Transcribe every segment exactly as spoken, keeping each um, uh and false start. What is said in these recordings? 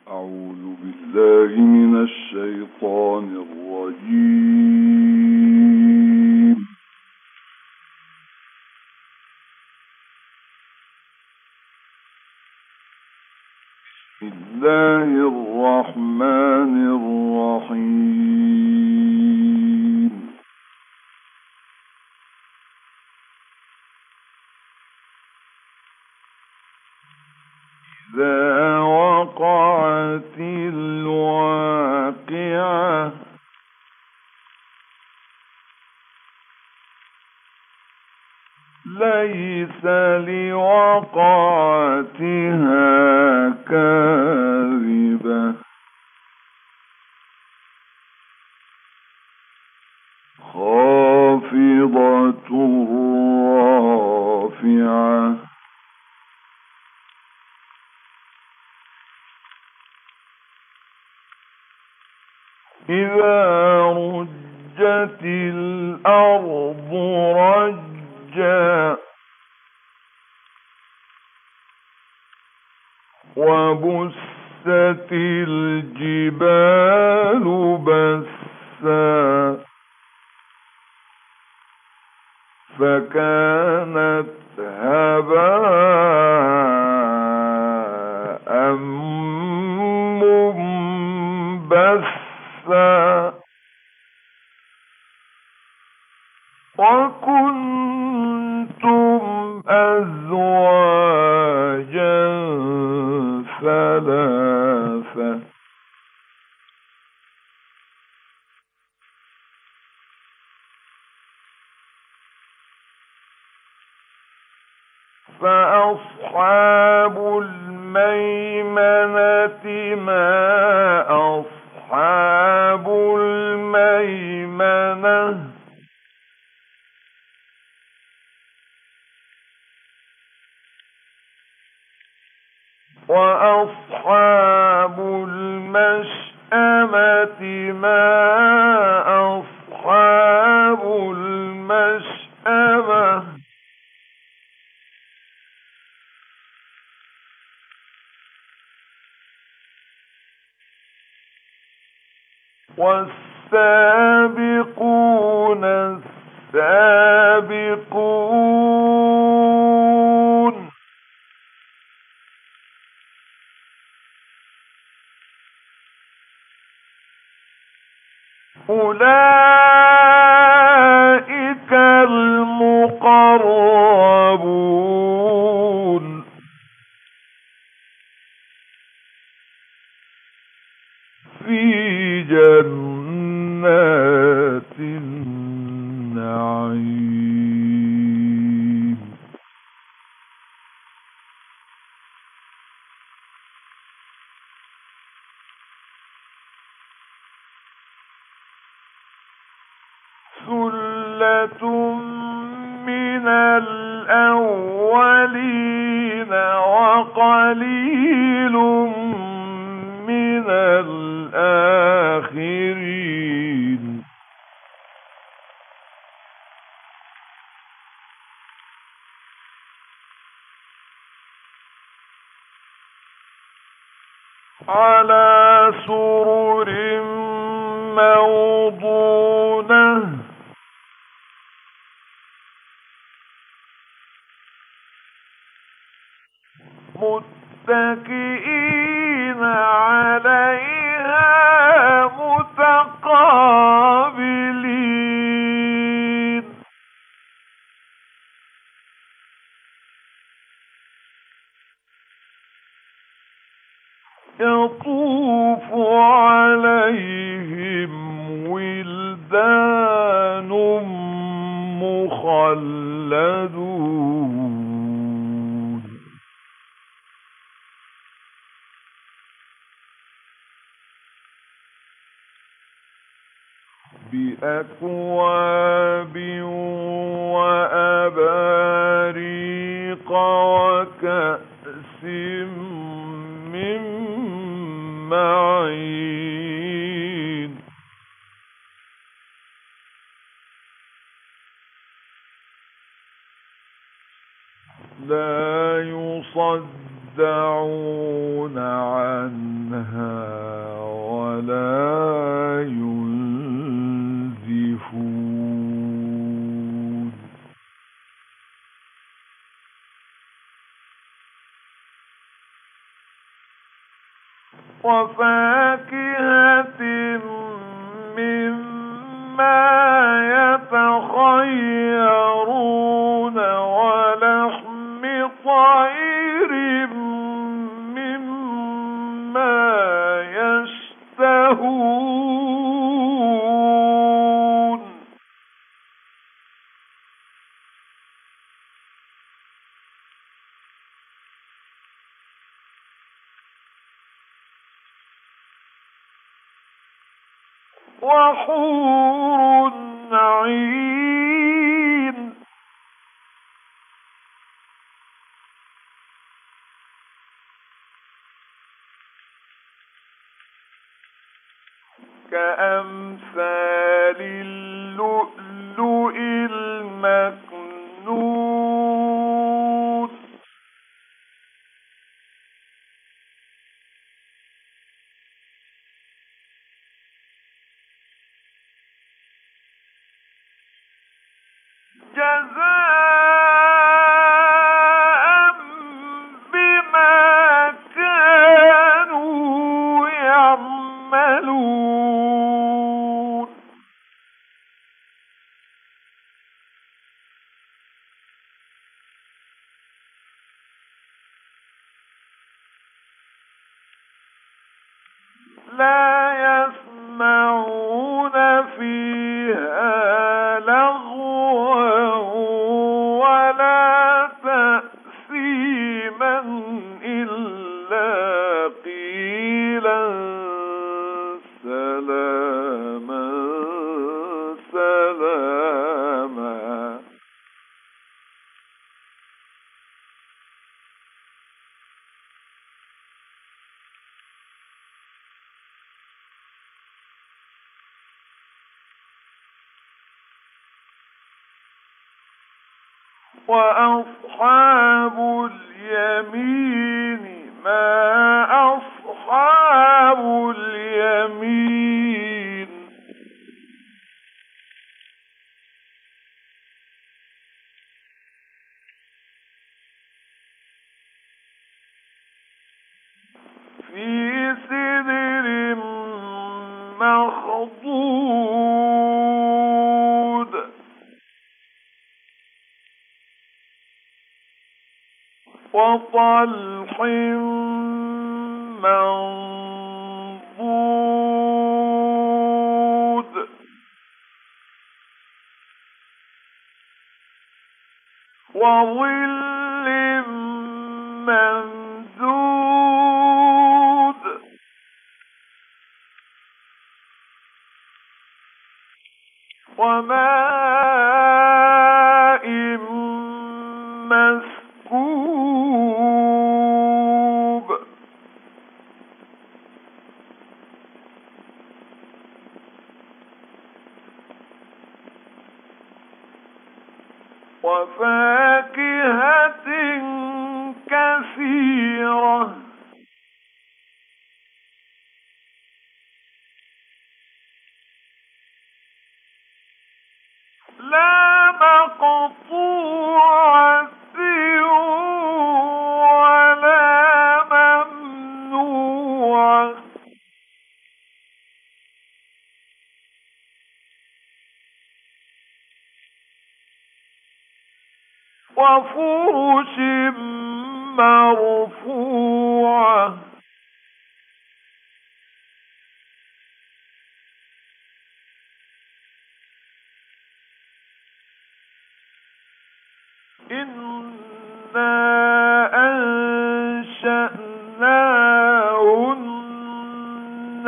أعوذ بالله من الشيطان الرجيم. بسم الله الرحمن الرحيم. إذا وقعت الواقعة ليس لوقعتها كاذبة خافضة رافعة إذا رجت الأرض رجا وبست الجبال بسا فكانت هباء منبثا وكنتم أزواجا ثلاثة فأصحاب الميمنة ما أصحاب الميمنة وأصحاب المشأمة ما أصحاب المشأمة والسابقون السابقون أولئك المقربون في جنات النعيم ثلة من الأولين وقليل من الآخرين على سرر موضونة متكئين عليها متقابلين يطوف عليهم ولدان مخلدون بأكواب وأباريق وكأس من معين لا يصدعون عنها عنها ولا ينزفون وفاكهة مما يتخيرون ولحم طير مما يشتهون وحور عين كأمثال اللؤلؤ المكنون جزاء بما كانوا يعملون لا يسمعون فيها لغوا ولا تأثيما إلا قيلا سلاما سلاما وأصحاب اليمين ما أصحاب اليمين في سدر مخضود وطلح منضود وظل ممدود وماء مسكوب وفاكهة كثيرة لا مقطوعة ولا ممنوعة وفرش مرفوعة إنا أنشأناهن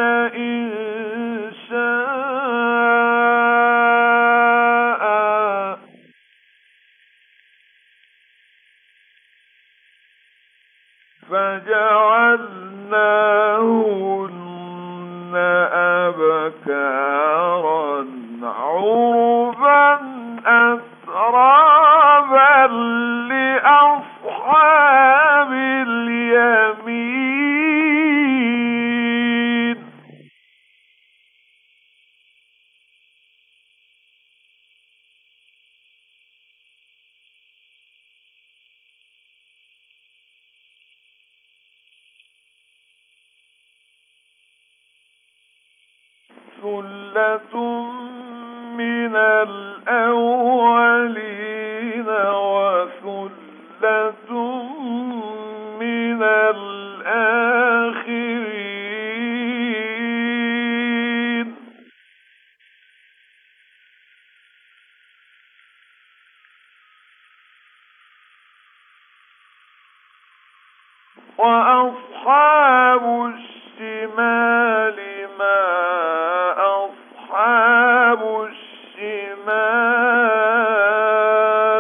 إنشاء فجعلناهن أبكارا عربا أترابا لأصحاب اليمين ثلة من الأولين وثلة من الآخرين. وأصحاب الشمال ما أصحاب الشمال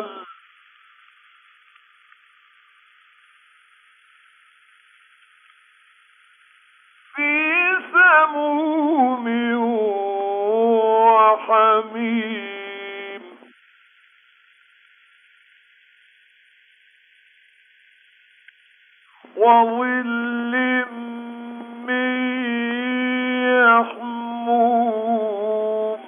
في سموم وحميم وظل من يحموم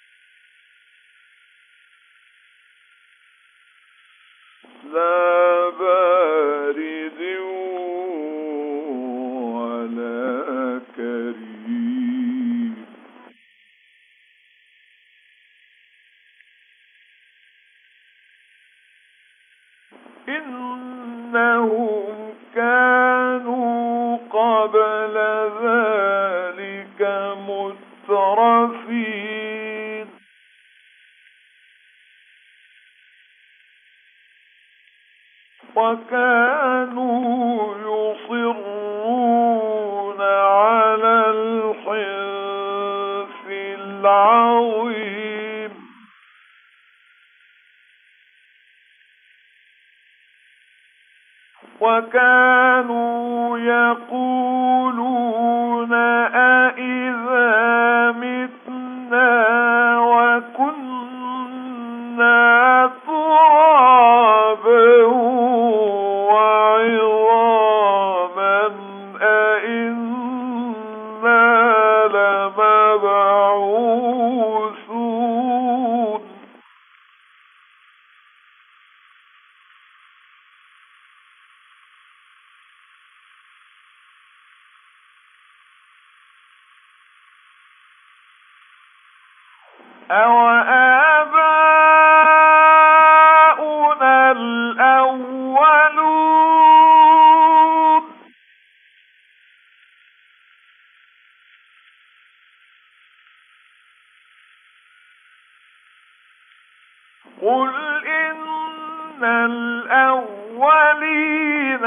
لا بارد ولا كريم. إنهم كانوا قبل ذلك مترفين وكانوا يصرون على الحنث العظيم. وكانوا يقولون أإذا متنا وكنا ترابا وعظاما أإنا لمبعوثون. أَوَآبَاؤُنَا الْأَوَّلُونَ قُلْ إِنَّ الْأَوَّلِينَ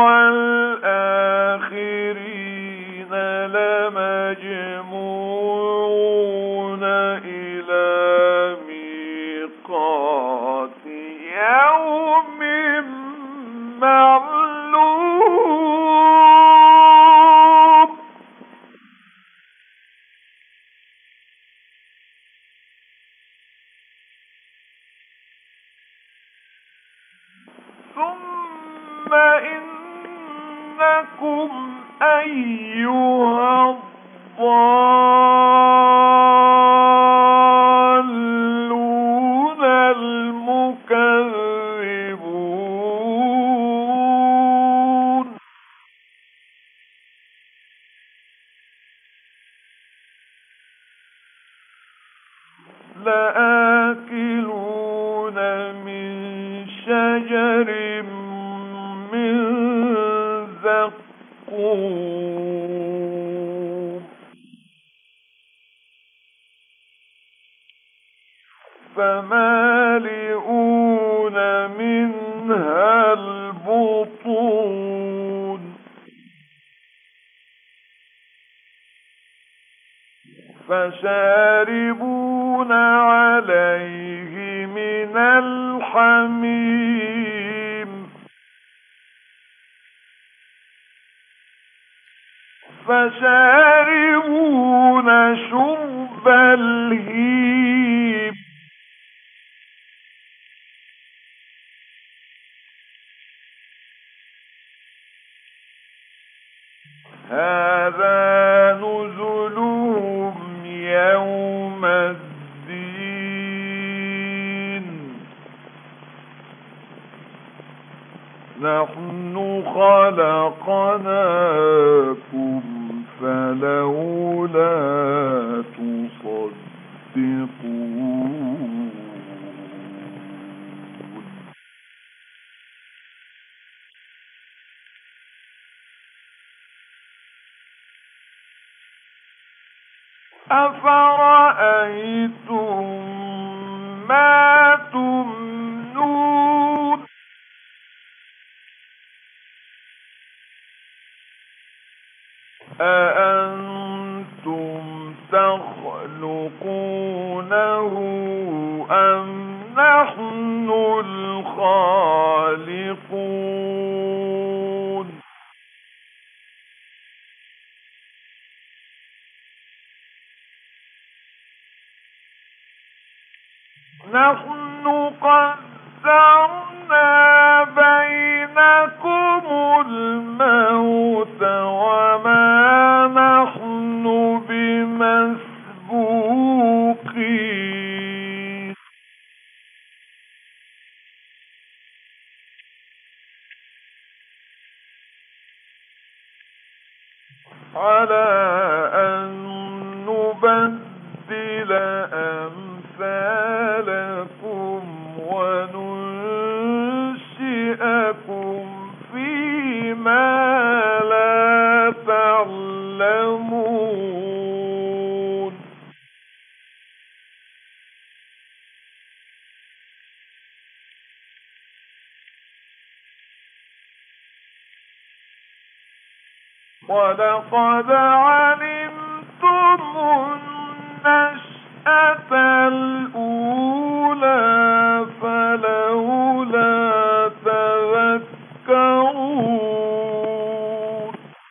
وَالْآخِرِينَ لَمَجْمُوعُونَ إِلَى مِيقَاتِ يَوْمٍ معلوم. ثم إنكم أيها الضالون المكذبون لآكلون من شجر من زقوم فمالئون منها البطون فشاربون عليه من الحميم فشاربون شرب الهيم هذا نزلهم يوم الدين نحن خلقناكم فلولا تنصرون أفرأيتم ما تمنون أأنتم تخلقونه أم نحن الخالقون نحن قدرنا بينكم الموت وما نحن بمسبوقين على أن نبدل أمثالكم وننشئكم فيما لا تعلمون ولقد علمتم النشأة الأولى فلولا تذكرون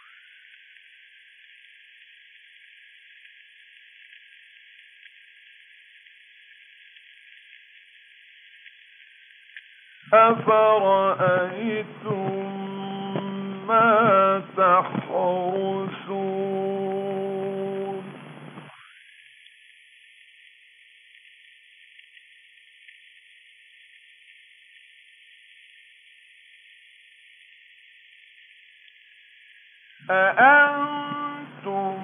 أفرأيتم ما تحرثون أأنتم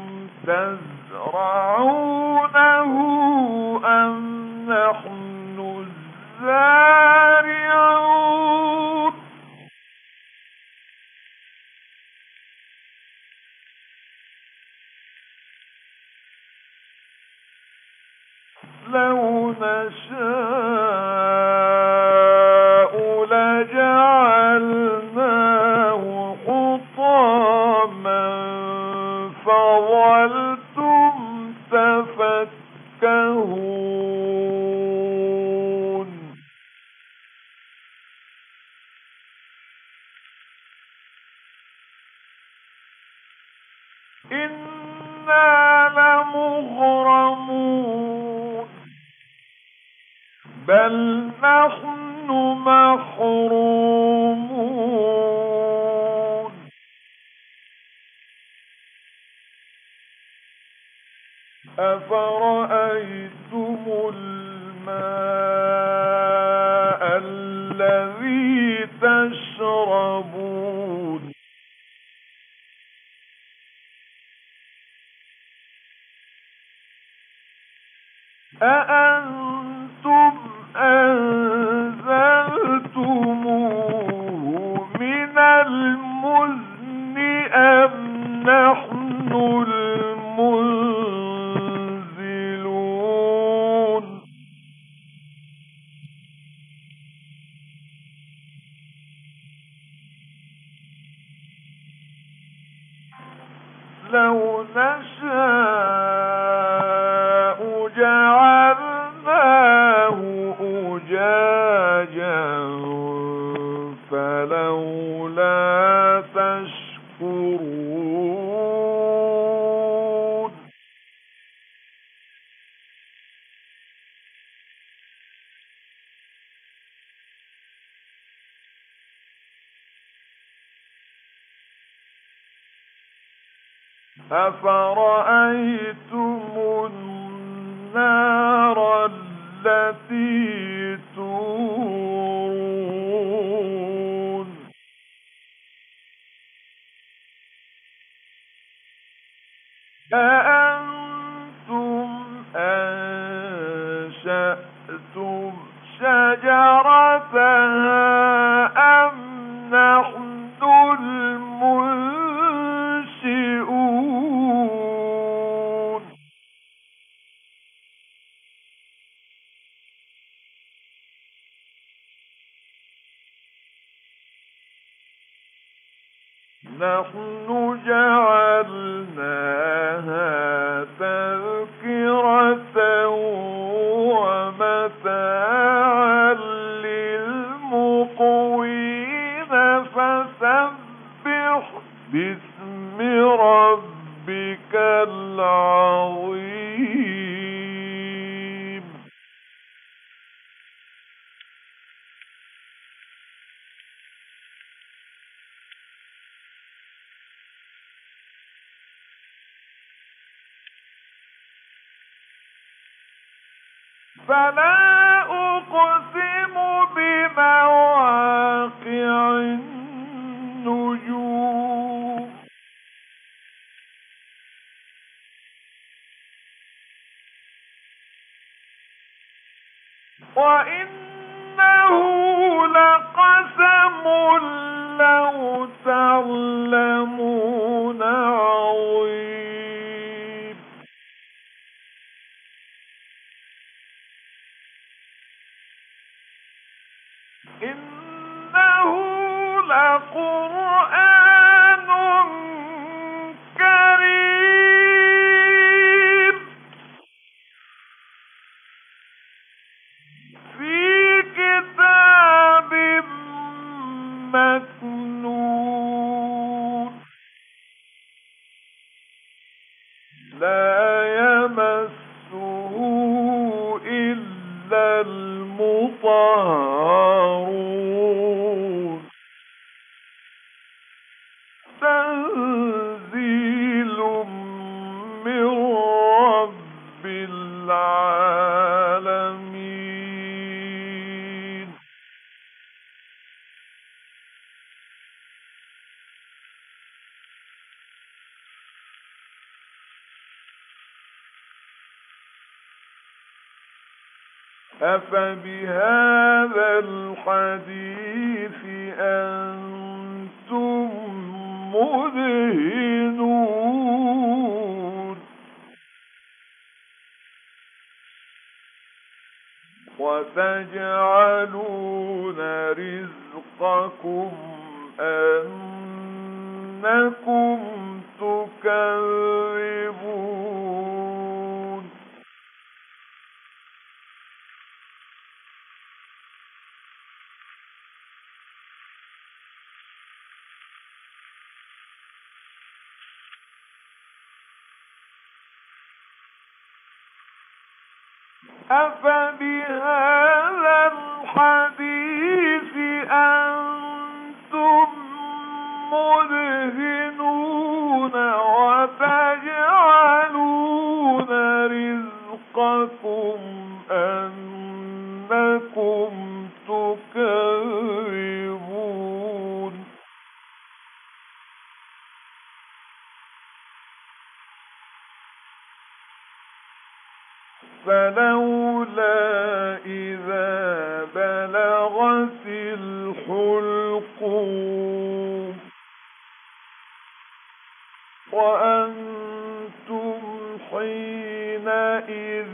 تزرعونه أم نحن الزارعون لو نشاء لجعلناه حطاما فظلتم تفكهون إنا لمغرمون بل نحن محرومون أفرأيتم الماء الذي تشربون أأنتم أنزلتموه من المزن أم نحن المنزلون لو نشاء جعلناه أجاجا فلولا تشكرون أفرأيتم النار التي تورون أأنتم أنشأتم شجرتها أم نحن المنشئون نحن جعلناها تذكرة ومتاعا للمقوين فسبح باسم ربك العظيم. فلا أقسم بمواقع النجوم وإنه لقسم لو تعلمون عظيم. إنه لقرآن كريم في كتاب مكنون لا يمسه إلا المطهرون تنزيل من رب العالمين. أفبهذا الحديث أنتم مدهنون وتجعلون رزقكم أنكم تكذبون. أفبهذا الحديث أنتم مدهنون وتجعلون رزقكم أنكم تكذبون. فلولا إذا بلغت الحلقوم وأنتم حينئذ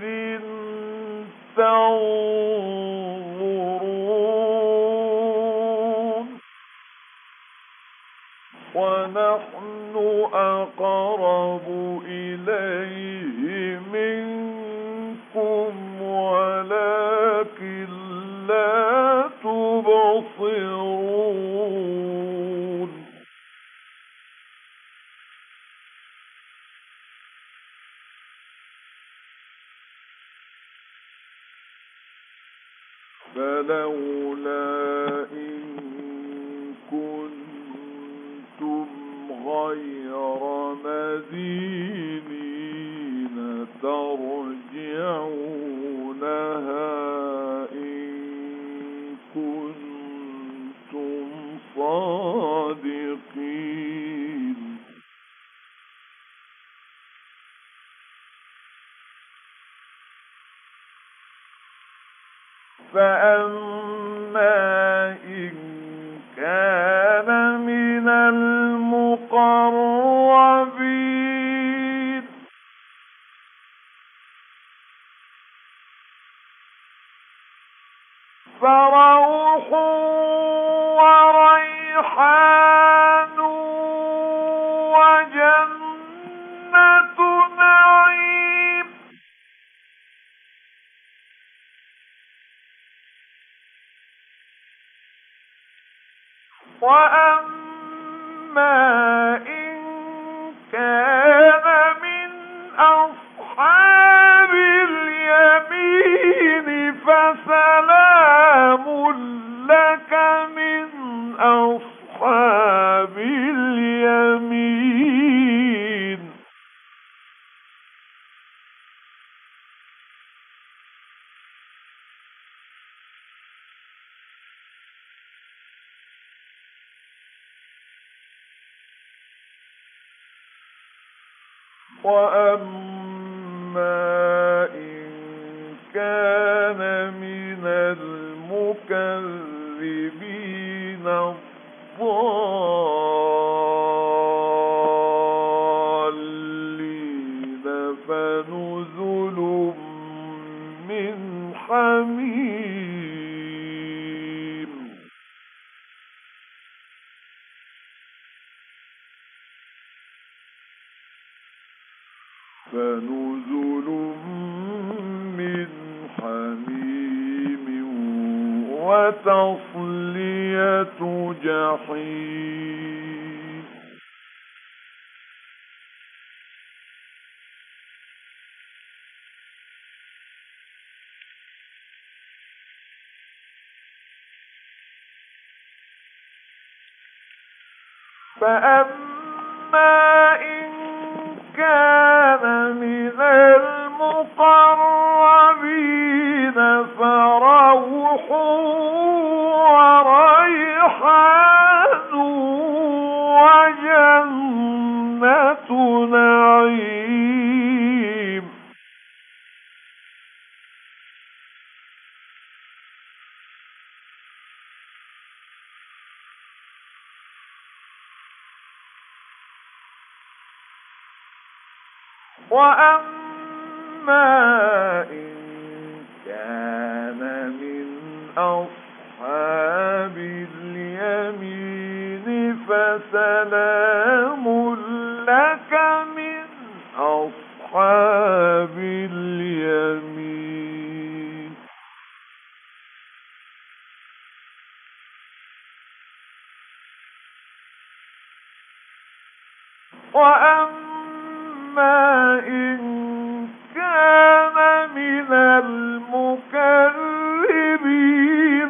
تنظرون ونحن أقرب إليه منكم ولكن لا تبصرون. فلولا إن كنتم غير مدينين ترجعونها إن كنتم صادقين. فأما إن كان من المقربين فروح وريحان وأما إن كان من أصحاب اليمين فسلام لك من أصحاب اليمين. وأما إن كان من المكذبين الضالين فنزل من حميم. فنزل من حميم وتصلية جحيم. فأما إن كان من المقربين فروح وريحان وجنة نعيم. وأما إن كان من أصحاب اليمين فسلام لك من أصحاب اليمين. وأما إن كان من المكذبين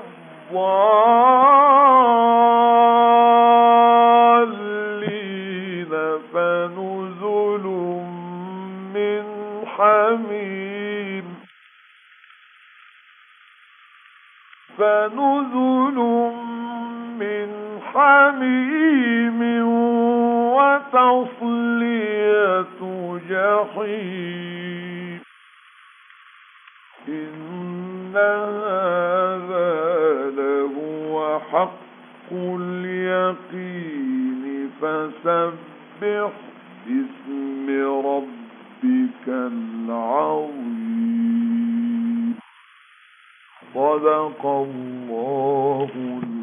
الضالين فنزل من حميم. فنزل من حميم وتصلية جحيم. إن هذا لهو حق اليقين فسبح باسم ربك العظيم. صدق الله